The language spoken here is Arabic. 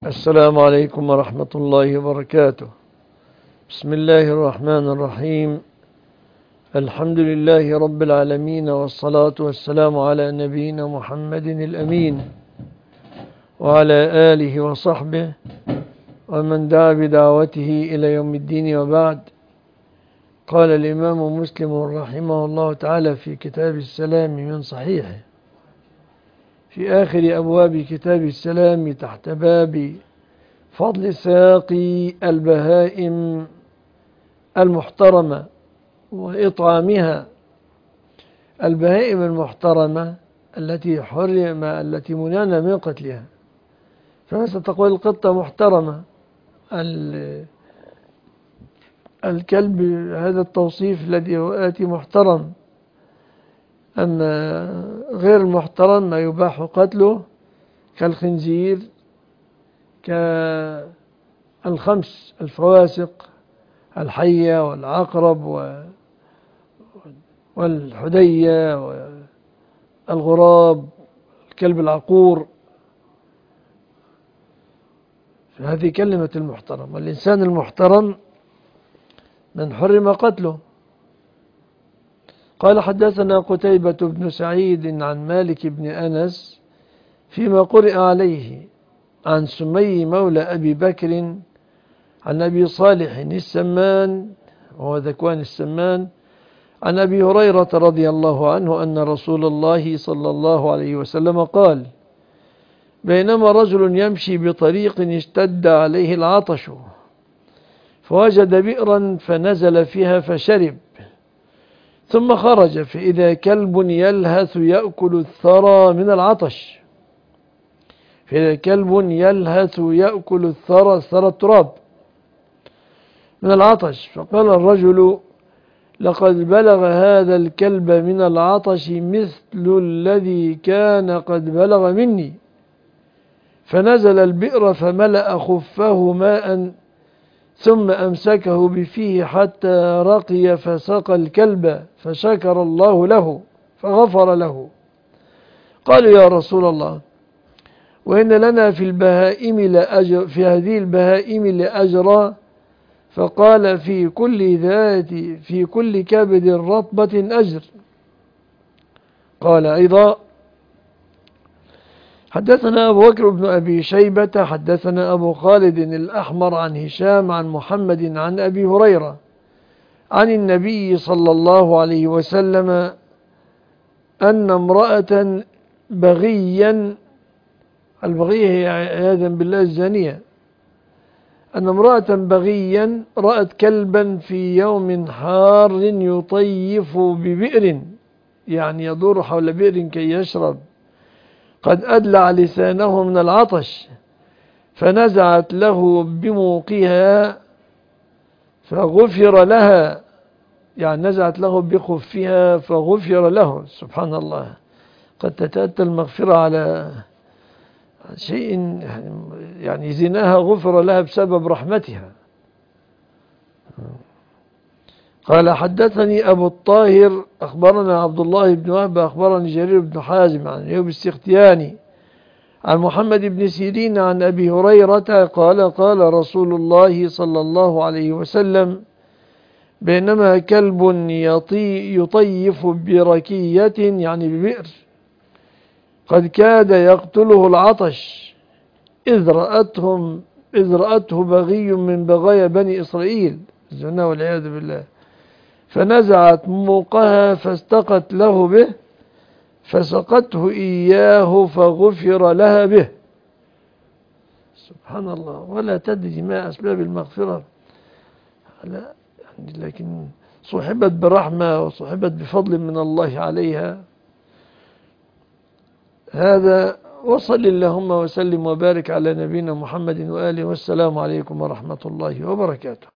السلام عليكم ورحمة الله وبركاته. بسم الله الرحمن الرحيم. الحمد لله رب العالمين، والصلاة والسلام على نبينا محمد الأمين وعلى آله وصحبه ومن دعا بدعوته إلى يوم الدين، وبعد. قال الإمام مسلم رحمه الله تعالى في كتاب السلام من صحيحه في آخر أبواب كتاب السلام تحت باب فضل ساقي البهائم المحترمة وإطعامها. البهائم المحترمة التي منعنا من قتلها. فمثلا تقول القطة محترمة، الكلب هذا التوصيف الذي آتي محترم. أما غير المحترم ما يباح قتله كالخنزير، كالخمس الفواسق، الحية والعقرب والحدية والغراب، الكلب العقور. هذه كلمة المحترم. والإنسان المحترم من حرم قتله. قال حدثنا قتيبة بن سعيد عن مالك بن أنس فيما قرئ عليه عن سمي مولى أبي بكر عن أبي صالح السمان، وهو ذكوان السمان، عن أبي هريرة رضي الله عنه أن رسول الله صلى الله عليه وسلم قال: بينما رجل يمشي بطريق اشتد عليه العطش، فوجد بئرا فنزل فيها فشرب، ثم خرج فإذا كلب يلهث يأكل الثرى من العطش. الثرى التراب من العطش. فقال الرجل: لقد بلغ هذا الكلب من العطش مثل الذي كان قد بلغ مني. فنزل البئر فملأ خفه ماء، ثم أمسكه بفيه حتى رقي فسقى الكلب، فشكر الله له فغفر له. قالوا: يا رسول الله، وإن لنا في هذه البهائم لأجرا. فقال: في كل كبد رطبة أجر. قال أيضا: حدثنا أبو بكر بن أبي شيبة حدثنا أبو خالد الأحمر عن هشام عن محمد عن أبي هريرة عن النبي صلى الله عليه وسلم أن امرأة بغيا، البغية هي عياذا بالله الزانية، أن امرأة بغيا رأت كلبا في يوم حار يطيف ببئر، يعني يدور حول بئر كي يشرب، قد أدلع لسانه من العطش، فنزعت له بموقها فغفر لها، يعني نزعت له بخفها فغفر له. سبحان الله، قد تتأتى المغفرة على شيء، يعني زناها غفر لها بسبب رحمتها. قال: حدثني أبو الطاهر أخبرنا عبد الله بن وهب أخبرني جرير بن حازم عن أيوب السختياني عن محمد بن سيرين عن أبي هريرة قال: قال رسول الله صلى الله عليه وسلم: بينما كلب يطيف بركية، يعني ببئر، قد كاد يقتله العطش، إذ رأته بغي من بغايا بني إسرائيل، الزنا والعياذ بالله، فنزعت موقها فاستقت له به، فسقته إياه فغفر لها به. سبحان الله. ولا تدري ما أسباب المغفرة، لا يعني، لكن صحبت برحمة وصحبت بفضل من الله عليها. هذا، وصل اللهم وسلم وبارك على نبينا محمد وآله، والسلام عليكم ورحمة الله وبركاته.